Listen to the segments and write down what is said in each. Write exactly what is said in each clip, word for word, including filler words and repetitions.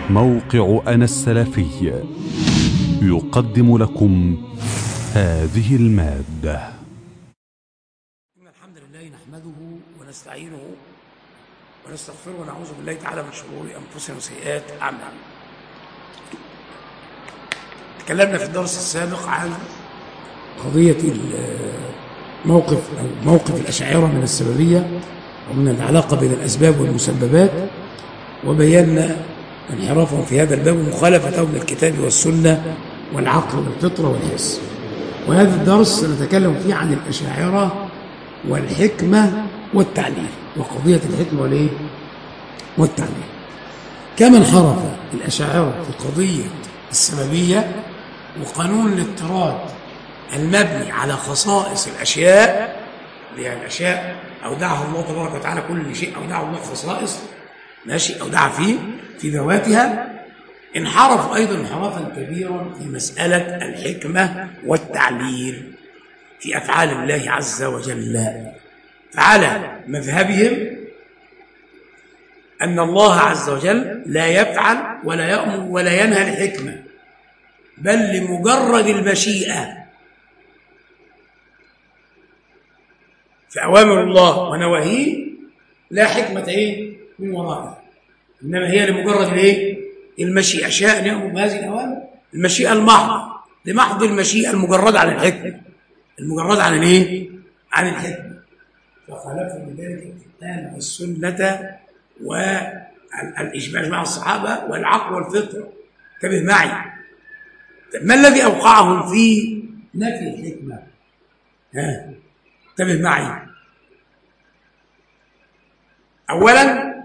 موقع أنا السلفي يقدم لكم هذه المادة. إن الحمد لله نحمده ونستعينه ونستغفره ونعوذ بالله تعالى من شرور أنفسنا وسيئات أعمالنا. تكلمنا في الدرس السابق عن قضية الموقف أو موقف الأشاعرة من السببية ومن العلاقة بين الأسباب والمسببات، وبينا انحرافهم في هذا الباب ومخالفتهم للكتاب والسنة والعقل والفطرة والحس. وهذا الدرس سنتكلم فيه عن الأشاعرة والحكمة والتعليل، وقضية الحكمة والإيه؟ والتعليل. كما انحرف الأشاعرة في قضية السببية وقانون الاضطراد المبني على خصائص الأشياء، يعني الأشياء أودعها الله تبارك وتعالى، كل شيء أودعه الله خصائص ماشي أودع فيه في ذواتها. انحرفوا أيضا انحرافا كبيرا في مسألة الحكمة والتعليل في أفعال الله عز وجل، فعلى مذهبهم أن الله عز وجل لا يفعل ولا يأمر ولا ينهى الحكمة، بل لمجرد المشيئة في أوامر الله ونواهيه لا حكمة إيه من ورائها، إنما هي لمجرد الإيه المشيئة. شاء أن يأمر بهذه الأوامر، المشيئة المحضة، لمحض المشيئة المجردة عن الحكمة، المجردة عن الإيه عن الحكمة. فخالفوا من ذلك القرآن والسنة والإجماع مع الصحابة والعقل والفطرة. انتبه معي، ما الذي أوقعهم في نفي الحكمة؟ ها انتبه معي. أولا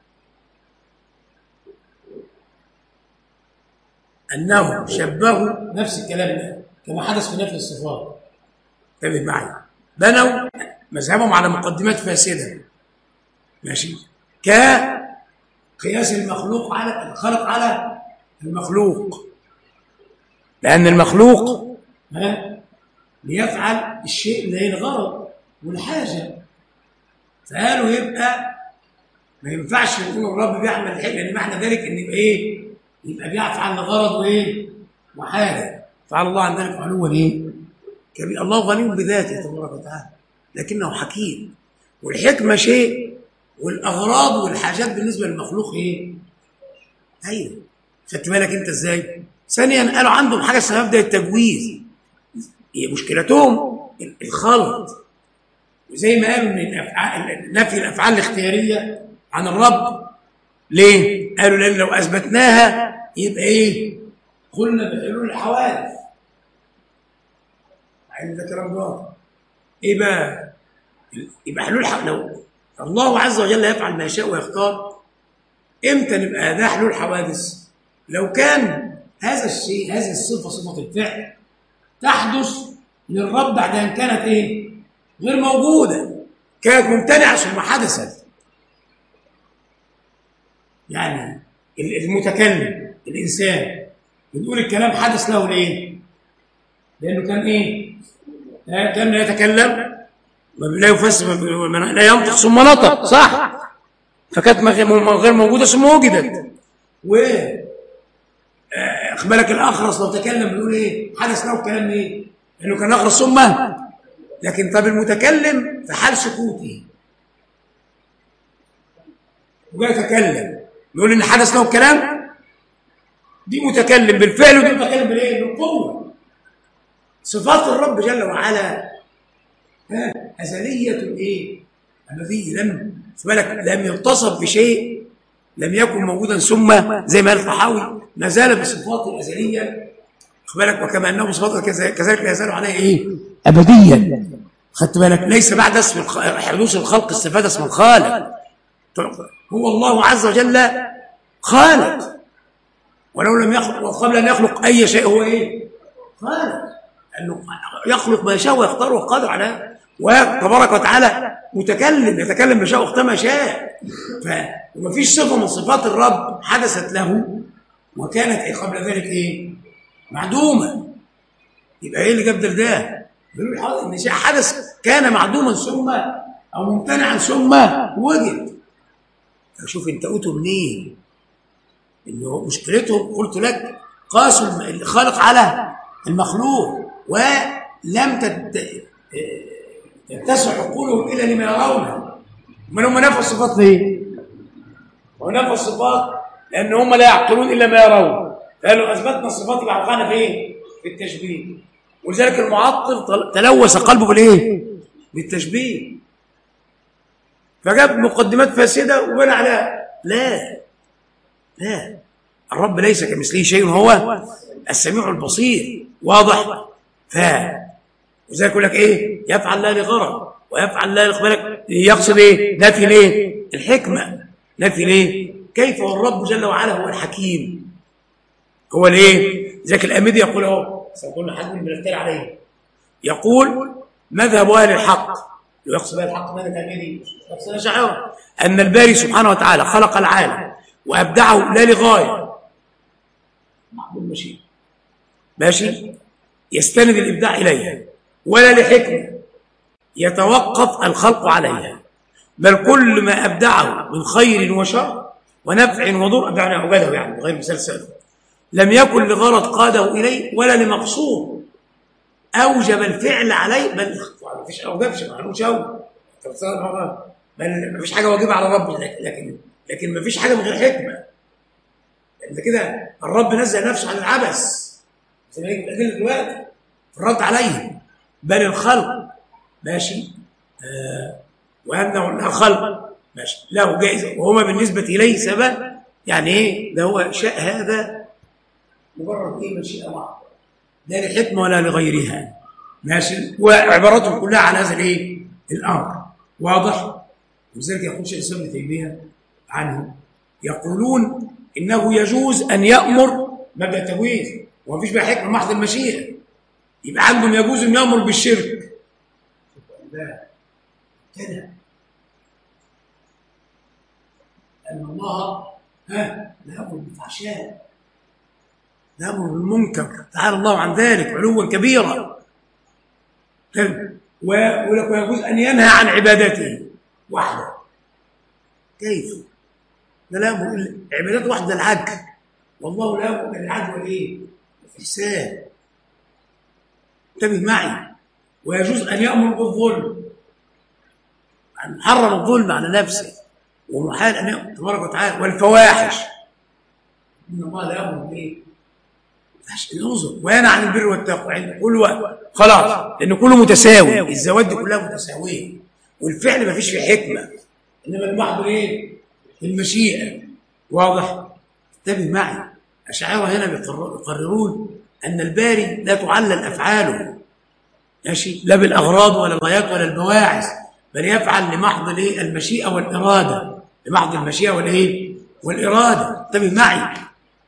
أنهم شبهوا نفس الكلام ده كما حدث في نفي الصفات. انتبه معي، بنوا مذهبهم على مقدمات فاسدة ماشي، كقياس المخلوق على الخلق على المخلوق، لأن المخلوق ها ليفعل الشيء اللي هي الغرض والحاجة، فقالوا يبقى ما ينفعش يكون الرب بيعمل الحكمة، لأن معنى ذلك إن يبقى إيه؟ يبقى بيفعل لغرض وإيه؟ وحاجة. فعل الله عن ذلك علوا إيه؟ كبير. الله غني بذاته تبارك وتعالى، لكنه حكيم، والحكمة شيء والأغراض والحاجات بالنسبة للمخلوق إيه؟ أيوه. خدت بالك أنت إزاي؟ ثانيا قالوا عندهم حاجة اسمها مبدأ التجويز، هي مشكلتهم الخلط، وزي ما قالوا ان الافعال نفي الافعال الاختياريه عن الرب. ليه؟ قالوا لان لو اثبتناها يبقى ايه؟ قلنا بحلول الحوادث، مع ان ده كلام باطل. ايه بقى؟ يبقى حلول الحوادث، لو الله عز وجل يفعل ما يشاء ويختار، امتى نبقى ده حلول حوادث؟ لو كان هذا الشيء، هذه الصفه، صفه الفعل، تحدث للرب بعد ان كانت ايه؟ غير موجودة، كانت ممتنعة ثم حدثت. يعني المتكلم الإنسان بنقول الكلام حدث له ليه؟ لأنه كان إيه؟ كان لا يتكلم، لا يفسر، لا ينطق ثم نطق، صح؟ فكانت غير موجودة ثم وجدت. و أخبرك الأخرس لو تكلم بنقول إيه؟ حدث له الكلام إيه؟ لأنه كان أخرس ثم. لكن طب المتكلم في حال سكوته وجاي يتكلم نقول ان حدث له الكلام، دي متكلم بالفعل ودي متكلم بالايه؟ بالقوه. صفات الرب جل وعلا ها ازليه الايه؟ الذي لم بالك لم يتصف بشيء لم يكن موجودا، ثم زي ما قال الطحاوي ما زال بصفاته الازليه، بالك وكما انه صفاته كذلك لا يزال عليه ايه؟ ابديا. خدت بالك؟ ليس بعد اسم حدوث الخلق استفاد اسم الخالق. هو الله عز وجل خالق، ولو لم يخلق وقبل ان يخلق اي شيء هو ايه؟ خالق، انه يخلق ما يشاء ويختار وقادر على، وتبارك وتعالى متكلم يتكلم بشاء وقت ما شاء. فما فيش صفه من صفات الرب حدثت له وكانت إيه قبل ذلك ايه؟ معدومه. يبقى ايه اللي جاب ده؟ بيقولوا ان شيء حدث كان معدوما ثم او ممتنعا ثم وجد. شوف انت قلته منين؟ إنه مشكلتهم قلت لك قاسوا الخالق على المخلوق ولم تتسع عقولهم إلا لما يرونه. من هم نفوا الصفات ليه؟ ونفوا الصفات لأن هم لا يعقلون إلا ما يرون. فقالوا أثبتنا الصفات يبقى وقعنا فين؟ في التشبيه. ولذلك المعطل تلوث قلبه بالإيه؟ بالتشبيه. فجاب مقدمات فاسدة وبنى عليها. لا لا، الرب ليس كمثله شيء، هو السميع البصير. واضح؟ ف وذلك يقول لك ايه؟ يفعل لا لغرض ويفعل لا لقبلك. يقصد ايه؟ نفي ليه؟ الحكمه. نفي ليه؟ كيف والرب جل وعلا هو الحكيم؟ هو الايه؟ ذاك الامدي يقول اهو سيكون حد من بنفتري عليه، يقول مذهب اهل الحق، يقصد اهل الحق ماذا الامدي؟ يقصد الاشاعره ان الباري سبحانه وتعالى خلق العالم وابدعه لا لغايه معقول ماشي ماشي يستند الابداع اليها ولا لحكمه يتوقف الخلق عليها، بل كل ما ابدعه من خير وشر ونفع وضر ابدعنا عباده يعني بغير مثال سابق لم يكن لغرض قاده اليه ولا لمقصود اوجب الفعل عليه، بل ما فيش اوجبش معلوش اوجب بل ما فيش حاجه واجبه على الرب، لكن لكن ما فيش حاجه من غير حكمه. لان كده الرب نزل نفسه عن العبث زي ما يجي الادله دلوقتي الرد عليه، بل الخلق ماشي آه وانه الخلق ماشي له جائزه وهما بالنسبه اليه سبب. يعني ايه؟ ده هو شاء هذا مجرد ايه؟ مشيئه واحده لا لحكمه ولا لغيرها ماشي، وعباراتهم كلها عن هذا الايه؟ الامر. واضح؟ ولذلك يقول شيخ الاسلام ابن تيميه عنه يقولون انه يجوز ان يامر مبدا التجويز وما فيش بقى حكمه محض المشيئه، يبقى عندهم يجوز ان يامر بالشرك. لا كده ان الله ها لا يامر بالفحشاء لا يامر بالمنكر، تعالى الله عن ذلك علوا كبيرا. ولك يجوز ان ينهى عن عبادته وحده. كيف؟ ده لا يامر الا عبادات وحده العدل، والله لا يامر بالعدل والايه؟ الإحسان. انتبه معي. ويجوز ان يامر بالظلم، يعني محرم الظلم على نفسه ومحال ان يامر تبارك وتعالى. والفواحش ان الله لا يامر بايه؟ انظر وينهى عن البر والتقوى عند كل وقت خلاص، لان كله متساوي، الزواج دي كلها متساويه والفعل ما فيش فيه حكمه، انما المحض ايه؟ المشيئه. واضح؟ انتبه معي. الاشاعره هنا بيقررون ان الباري لا تعلل افعاله ماشي لا بالاغراض ولا الغايات ولا البواعث، بل يفعل لمحض الايه؟ المشيئه والاراده، لمحض المشيئه والايه؟ والاراده. انتبه معي.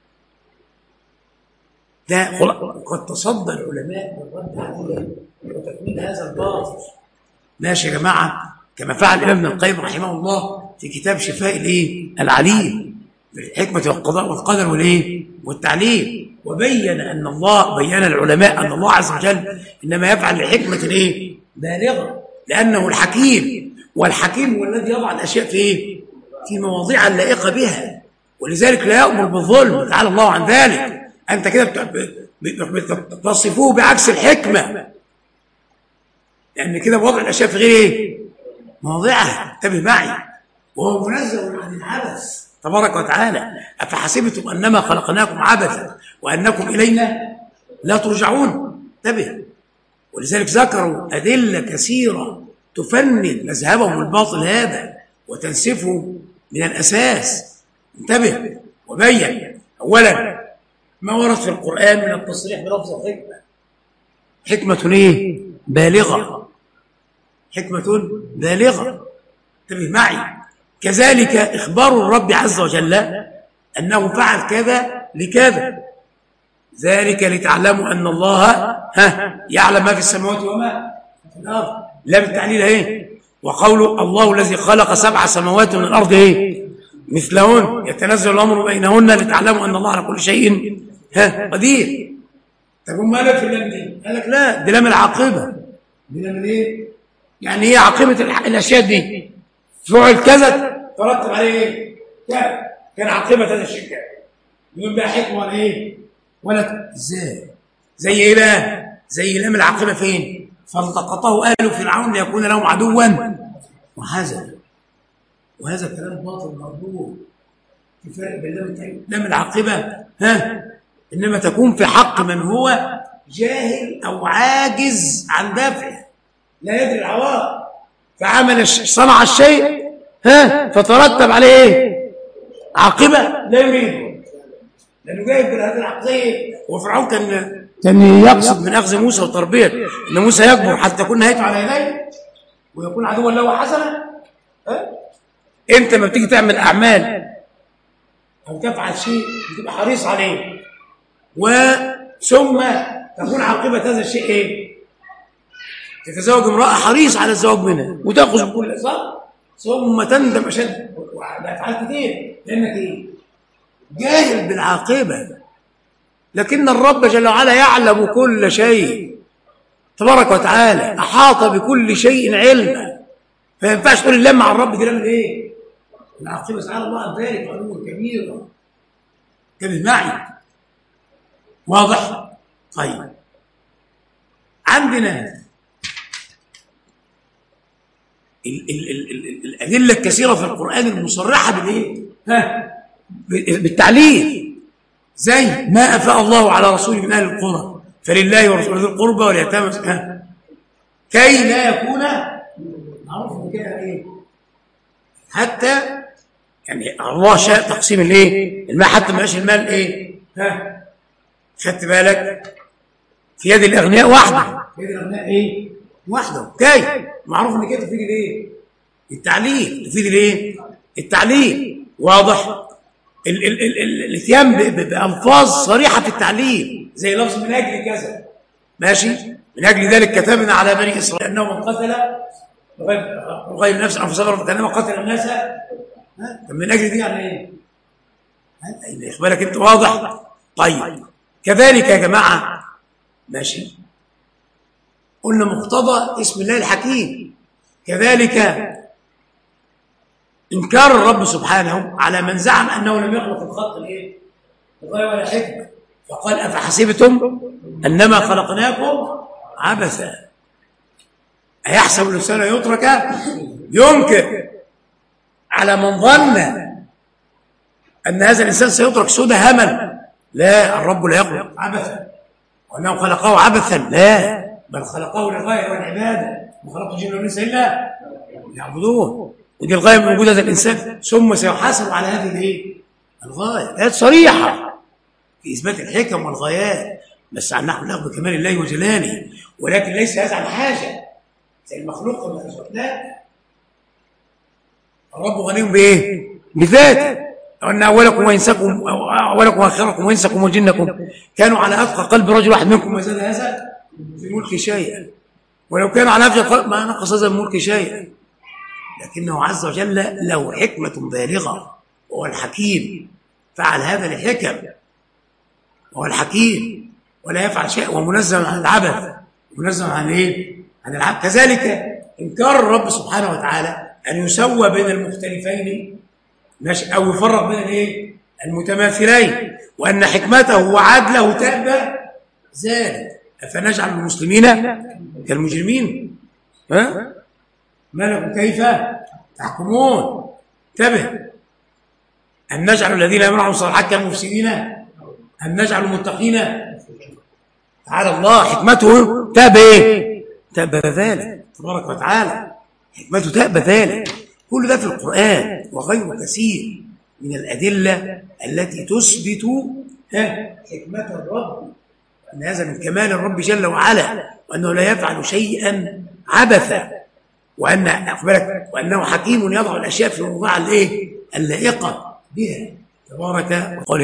ده قد تصدى العلماء بالرد عليه وتكميل هذا الباطل. ماشي يا جماعه، كما فعل الامام ابن القيم رحمه الله في كتاب شفاء الايه؟ العليل في الحكمه والقضاء والقدر والايه؟ والتعليل، وبين ان الله بين العلماء ان الله عز وجل انما يفعل لحكمه ايه؟ بالغه، لانه الحكيم، والحكيم هو الذي يضع الاشياء في ايه؟ في مواضيع اللائقه بها، ولذلك لا يامر بالظلم تعالى الله عن ذلك. انت كده بتصفوه بعكس الحكمه، لان كده وضع الاشياء في غير ايه؟ مواضعها. انتبه معي. وهو منزه عن العبث تبارك وتعالى. افحسبتم انما خلقناكم عبثا وانكم الينا لا ترجعون. انتبه. ولذلك ذكروا ادله كثيره تفند مذهبهم الباطل هذا وتنسفه من الاساس. انتبه. وبين اولا ما ورد في القرآن من التصريح بلفظ الحكمة، حكمة ايه؟ بالغة، حكمة بالغة. انتبه معي. كذلك إخبار الرب عز وجل أنه فعل كذا لكذا، ذلك لتعلموا أن الله ها يعلم ما في السماوات وما في الأرض. لا بالتعليل ايه؟ وقوله الله الذي خلق سبع سماوات من الأرض ايه؟ مثلهن يتنزل الأمر بينهن لتعلموا أن الله على كل شيء ها قدير. طب ما قال في اللام دي؟ قال لك لا، دي لام العاقبه. دي لام ايه؟ يعني ايه عاقبه الاشياء دي؟ فعل كذا ترتب عليه ايه؟ كان كان عاقبه هذا الشيء كذا. يقول بقى حكمه ولا ايه؟ ولا ازاي؟ زي ايه بقى؟ زي لام العاقبه فين؟ فالتقطه آل فرعون ليكون لهم عدوا وحزنا. وهذا كلام باطل مردود. في فرق بين لام العاقبه ها انما تكون في حق من هو جاهل او عاجز عن دفعه، لا يدري العواقب، فعمل صنع الشيء ها فترتب عليه ايه؟ عاقبه لا يريده، لانه جايب بهذه العقليه. وفرعون كان كان يقصد من اخذ موسى وتربيه ان موسى يكبر حتى تكون نهايته على يديه ويكون عدوا له وحسنا. ها انت لما بتيجي تعمل اعمال او تفعل شيء بتبقى حريص عليه، وثم تكون عاقبه هذا الشيء ايه؟ تتزوج امراه حريص على الزواج منها وتاخذ بكل صح، ثم تندم اشد افعال كتير لانك ايه؟ جاهل بالعاقبه. لكن الرب جل وعلا يعلم كل شيء تبارك وتعالى، احاط بكل شيء علما، فما ينفعش تقول اللام مع الرب دي لام ايه؟ العاقبه سبحان الله عن ذلك علوا كبيرا. انتبه معي. واضح؟ طيب عندنا ال ال ال ال الادله الكثيره في القران المصرحه بالايه؟ ها بالتعليل، زي ما افاء الله على رسوله من اهل القرى فلله ورسوله ذي القربى واليتامى كي لا يكون معروف كده ايه؟ حتى يعني الله شاء تقسيم الايه؟ المال حتى ما يبقاش المال ايه؟ ها خدت بالك؟ في يد الاغنياء وحده، في يد الاغنياء ايه؟ وحده. كي معروف ان كده تفيد الايه؟ التعليل، تفيد الايه؟ التعليل. واضح؟ الاتيان بألفاظ صريحة في التعليل زي لفظ من أجل كذا، ماشي؟ من أجل ذلك كتبنا على بني إسرائيل أنه من قتل بغير نفس أو فسقا فكأنما قتل الناس. من أجل دي يعني إيه؟ ياخد بالك أنت؟ واضح؟ طيب كذلك يا جماعة ماشي؟ قلنا مقتضى اسم الله الحكيم. كذلك إنكار الرب سبحانه على من زعم أنه لم يخلق الخلق الإيه؟ بغاية ولا حكمة، فقال أفحسبتم أنما خلقناكم عبثا أيحسب الإنسان يترك ينكر على من ظن أن هذا الإنسان سيترك سدى همل. لا، الرب لا يخلق عبثا وأنه خلقه عبثا، لا، بل خلقه للغاية والعبادة. ما خلقت الجن والإنس إلا يعبدون، ودي الغاية من وجود هذا الإنسان، ثم سيحاسب على هذه الايه؟ الغاية. آيات صريحة في إثبات الحكم والغايات، بس عن نحو الأخذ بكمال الله وجلاله، ولكن ليس هذا عن حاجة زي المخلوق كما لا، الرب غني بإيه؟ بذاته. وأن أولكم وإنسكم أولكم وآخركم وإنسكم وجنكم كانوا على أتقى قلب رجل واحد منكم ما زاد هذا في ملك شيئا، ولو كانوا على أفجر قلب ما نقص هذا من ملك شيئا، لكنه عز وجل له حكمة بالغة وهو الحكيم، فعل هذا لحكم، وهو الحكيم ولا يفعل شيء، ومنزه عن العبث، منزه عن ايه؟ عن العبث. كذلك انكار الرب سبحانه وتعالى ان يسوى بين المختلفين ماشي، او يفرق بين الايه؟ المتماثلين، وان حكمته وعدله تأبى ذلك. افنجعل المسلمين كالمجرمين؟ ها؟ ما لكم كيف تحكمون؟ انتبه. أن نجعل الذين يمنعهم الصالحات كالمفسدين أن نجعل المتقين. تعالى الله حكمته تأبى ايه؟ تأبى ذلك تبارك وتعالى، حكمته تأبى ذلك. كل ده في القرآن وغيره كثير من الأدلة التي تثبت حكمة الرب، أن هذا من كمال الرب جل وعلا، وأنه لا يفعل شيئا عبثا، وأن أخبرك وأنه حكيم يضع الأشياء في موضعها الإيه؟ اللائقة بها تبارك وتعالى.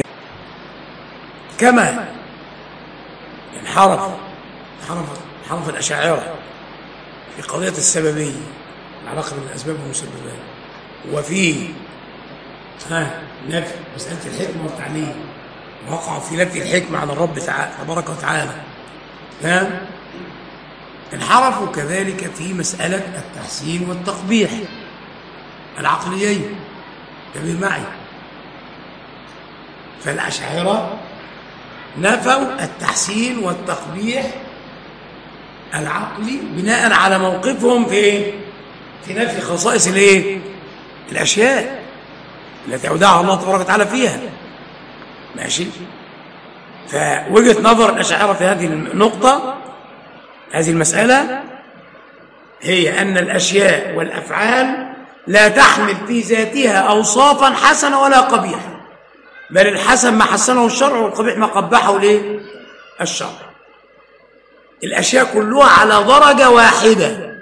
كما انحرف انحرف انحرف الأشاعرة في قضية السببية، العلاقة بين الأسباب والمسببات، وفي ها نفي مسألة الحكمة والتعليم، وقع في نفي الحكمة عن الرب تعالى تبارك وتعالى. ها انحرفوا كذلك في مسألة التحسين والتقبيح العقليين. انتبه معي. فالأشاعرة نفوا التحسين والتقبيح العقلي بناء على موقفهم في ايه؟ في نفي خصائص الايه؟ الاشياء التي اودعها الله تبارك وتعالى فيها. ماشي؟ فوجهة نظر الاشاعرة في هذه النقطة، هذه المسألة، هي ان الاشياء والافعال لا تحمل في ذاتها اوصافا حسنة ولا قبيحة، بل الحسن ما حسنه الشرع والقبيح ما قبحه ليه؟ الشرع. الأشياء كلها على درجة واحدة.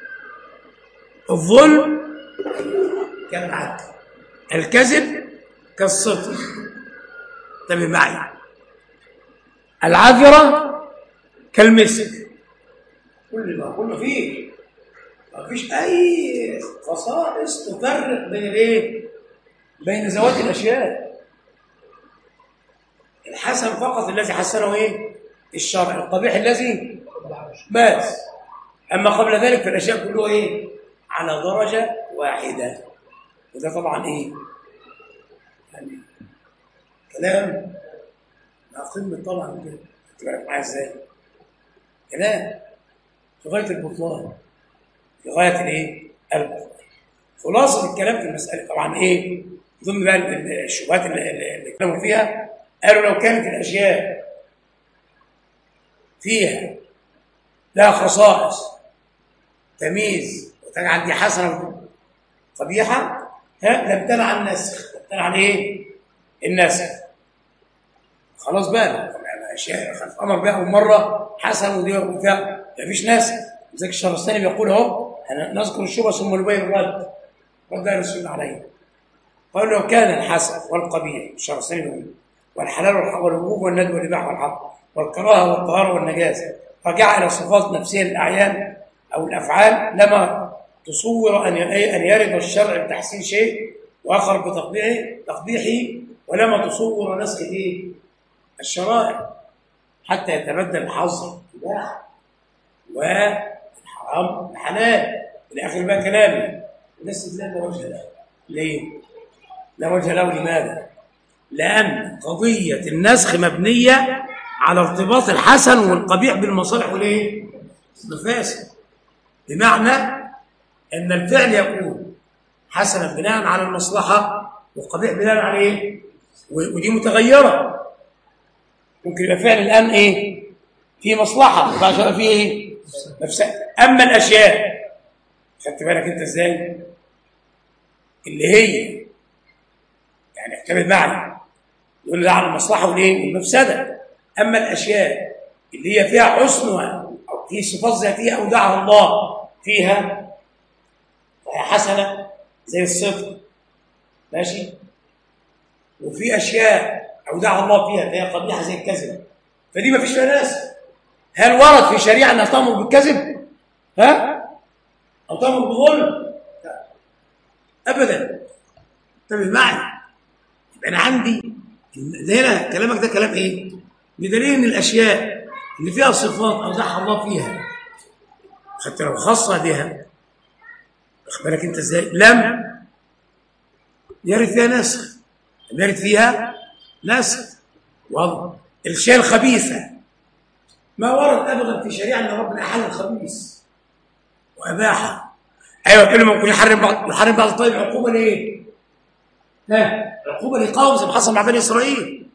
الظلم كالعدل، الكذب كالصدق، انتبه معي، العذرة كالمسك، كل ما كله فيه، ما فيش أي خصائص تفرق بين الايه؟ بين ذوات الأشياء. الحسن فقط الذي حسنه ايه؟ الشرع، القبيح الذي بس. اما قبل ذلك فالاشياء كلها ايه؟ على درجه واحده. وده طبعا ايه؟ يعني كلام مع قمه طبعا كده، تبقى معايا ازاي؟ كلام في غايه البطلان، في غايه الايه؟ البطلان. خلاصه الكلام في المساله طبعا ايه؟ ضمن بقى الشبهات اللي اتكلموا فيها، قالوا لو كانت الاشياء فيها لا خصائص تمييز وتجعل دي حسنه قبيحه، ها لامتنع النسخ، لامتنع ايه؟ النسخ. خلاص بقى اشياء امر بها مره حسن ودي وفيها مفيش نسخ. لذلك الشهرستاني بيقول اهو نذكر الشبهه ثم نبين الرد، رد اهل السنه عليه. قال لو كان الحسن والقبيح، الشهرستاني بيقول، والحلال والوجوب والندب والاباحه والحق والكراهه والطهاره والنجاسه رجع الى صفات نفسيه للاعيان او الافعال، لما تصور ان ان يرد الشرع بتحسين شيء واخر بتقبيحه تقبيحه، ولما تصور نسخ ايه؟ الشرائع حتى يتبدل الحظر الاباحه والحرام الحلال الى اخر بقى كلامي. الناس لا وجه له. ليه؟ لا وجه له. لماذا؟ لأن قضية النسخ مبنية على ارتباط الحسن والقبيح بالمصالح والايه؟ المفاسد. بمعنى أن الفعل يكون حسنا بناء على المصلحة والقبيح بناء على ايه؟ ودي متغيرة. ممكن يبقى فعل الآن ايه؟ في مصلحة وبعد شوية فيه ايه؟ مفسدة. أما الأشياء خدت بالك أنت إزاي؟ اللي هي يعني اعتمد معي يقول ده على المصلحه والايه؟ والمفسده. اما الاشياء اللي هي فيها حسنها او في صفات ذاتيه اودعها الله فيها فهي حسنه زي الصدق، ماشي؟ وفي اشياء اودعها الله فيها فهي قبيحه زي الكذب، فدي ما فيش فيها ناس. هل ورد في شريعه انها تامر بالكذب؟ ها؟ او تامر بالظلم؟ ابدا. انتبه معي. يبقى انا عندي ده هنا كلامك ده كلام ايه؟ بدليل ان الاشياء اللي فيها صفات اودعها الله فيها حتى لو خاصه بها، واخد بالك انت ازاي؟ لم يرد فيها نسخ، لم يرد فيها نسخ. واضح؟ الاشياء الخبيثه ما ورد ابدا في شريعه ان ربنا احل الخبيث واباحه. ايوه كل ما ممكن يحرم بعض يحرم بعض الطيب عقوبه ليه؟ لا عقوبه لقوم زي ما حصل مع بني اسرائيل.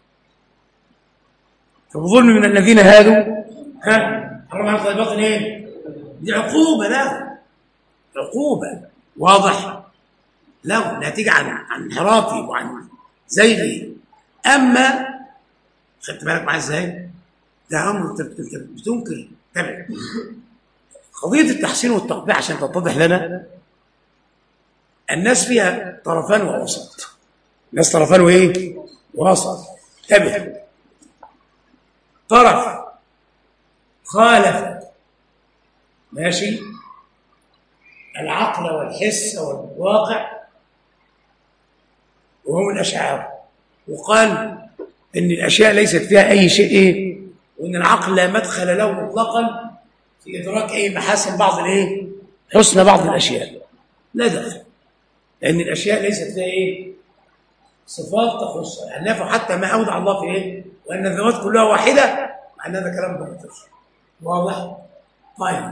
فبظلم من الذين هادوا ها حرم على الطيبات ايه؟ دي عقوبه له، عقوبه واضح له ناتجه عن عن انحرافه وعن زيغه. اما خدت بالك معايا ازاي؟ ده امر انت بتنكر. تمام. قضيه التحسين والتقبيح عشان تتضح لنا، الناس فيها طرفان ووسط. الناس طرفان وايه؟ وسط. انتبه. طرف خالف ماشي العقل والحس والواقع وهم الاشاعره، وقال ان الاشياء ليست فيها اي شيء ايه؟ وان العقل لا مدخل له مطلقا في ادراك اي محاسن بعض الايه؟ حسن بعض الاشياء. لا دخل، لان الاشياء ليست فيها ايه؟ صفات تخص يعني نفوا حتى ما أودع الله في إيه؟ وأن الذوات كلها واحدة، مع أن هذا كلام باطل. واضح؟ طيب.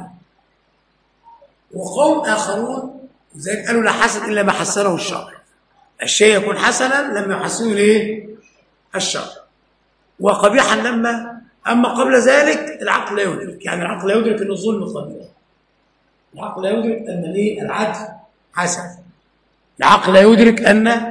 وقوم آخرون زي قالوا لا حسن إلا ما حسنه الشرع. الشيء يكون حسنا لما يحسنه ليه؟ الشرع. وقبيحا لما أما قبل ذلك العقل لا يدرك، يعني العقل لا يدرك أن الظلم قبيح. العقل لا يدرك أن ليه العدل حسن. العقل لا يدرك أن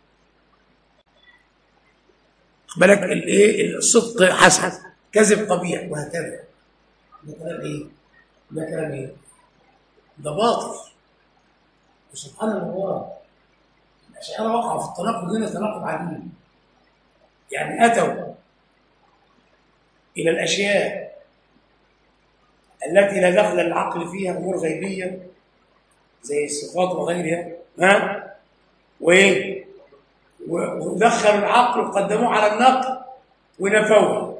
بالك الايه الصدق حسن، كذب قبيح، وهكذا. ده كلام ايه؟ ده كلام ايه؟ ده باطل. وسبحان الله الأشاعرة وقعوا في التناقض هنا تناقض عجيب. يعني أتوا إلى الأشياء التي لا دخل العقل فيها، أمور غيبية زي الصفات وغيرها، ها؟ وإيه؟ ودخلوا العقل وقدموه على النقل ونفوه،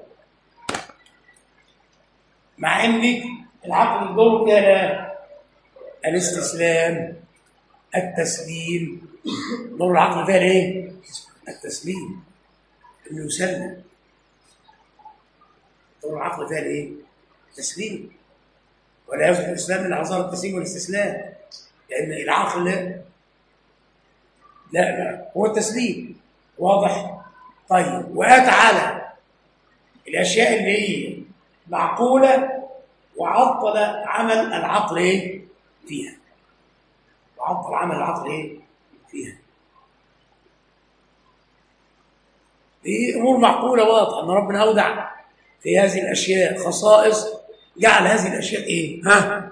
مع ان العقل الجوهري كان الاستسلام، التسليم. دور العقل فيها ايه؟ التسليم، انه يسلم. دور العقل فيها ايه؟ التسليم. ولا يصح الاسلام الا عن ظاهر التسليم والاستسلام، لان العقل لا لا هو التسليم. واضح؟ طيب. وآت على الأشياء اللي هي معقولة وعطل عمل العقل إيه؟ فيها. وعطل عمل العقل إيه؟ فيها. دي أمور معقولة واضحة أن ربنا أودع في هذه الأشياء خصائص، جعل هذه الأشياء إيه؟ ها؟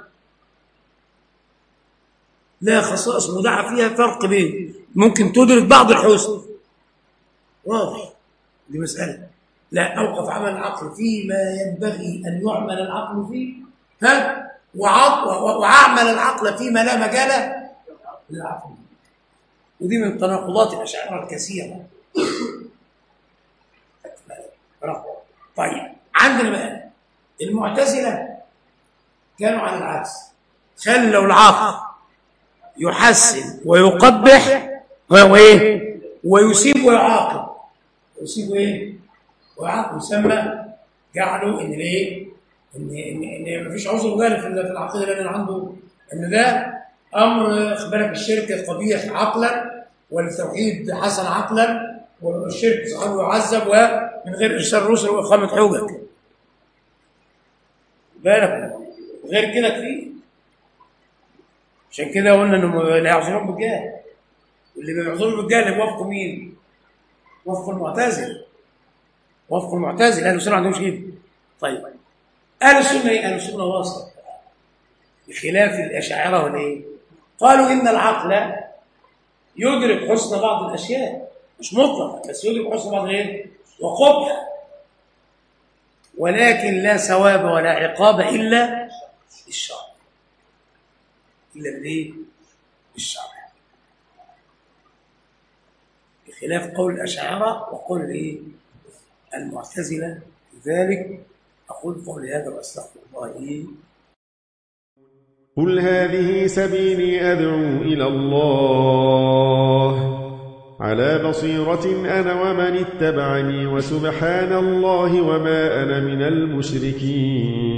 لا خصائص مودعة فيها فرق بين ممكن تدرك بعض الحسن. واضح؟ دي مسألة. لا أوقف عمل العقل فيما ينبغي أن يعمل العقل فيه، ها؟ وأعمل العقل فيما لا مجال للعقل. ودي من تناقضات الأشاعرة الكثيرة. طيب. عندنا بقى المعتزلة كانوا على العكس، خلوا العقل يحسن ويقبح وإيه؟ ويسيب ويعاقب. يسيب ايه؟ ويعاقب. يسمى جعلوا ان الايه؟ ان ان ان مفيش عذر غالب في العقيده اللي عنده، ان ده امر اخبارك الشرك قبيح عقلا والتوحيد حسن عقلا، والشرك صاحبه يعذب ومن غير ارسال رسل واقامه حجج. بالك غير كده كتير. عشان كده قلنا انه لا يعذرون بالجهل، واللي بيعذرون بالجهل بيوافقوا مين؟ وفق المعتزله. وفق المعتزله. اهل السنه ما عندهمش كده. طيب. اهل السنه ايه؟ اهل السنه وسط، بخلاف الاشاعره والايه؟ قالوا ان العقل يدرك حسن بعض الاشياء، مش مطلق بس يدرك حسن بعض الايه؟ وقبح، ولكن لا ثواب ولا عقاب الا بالشرع. الا بالايه؟ بالشرع. بخلاف قول الأشاعرة وقول الايه؟ المعتزلة. لذلك أقول قولي هذا وأستغفر الله لي. قل هذه سبيلي أدعو إلى الله على بصيرة أنا ومن اتبعني، وسبحان الله وما أنا من المشركين.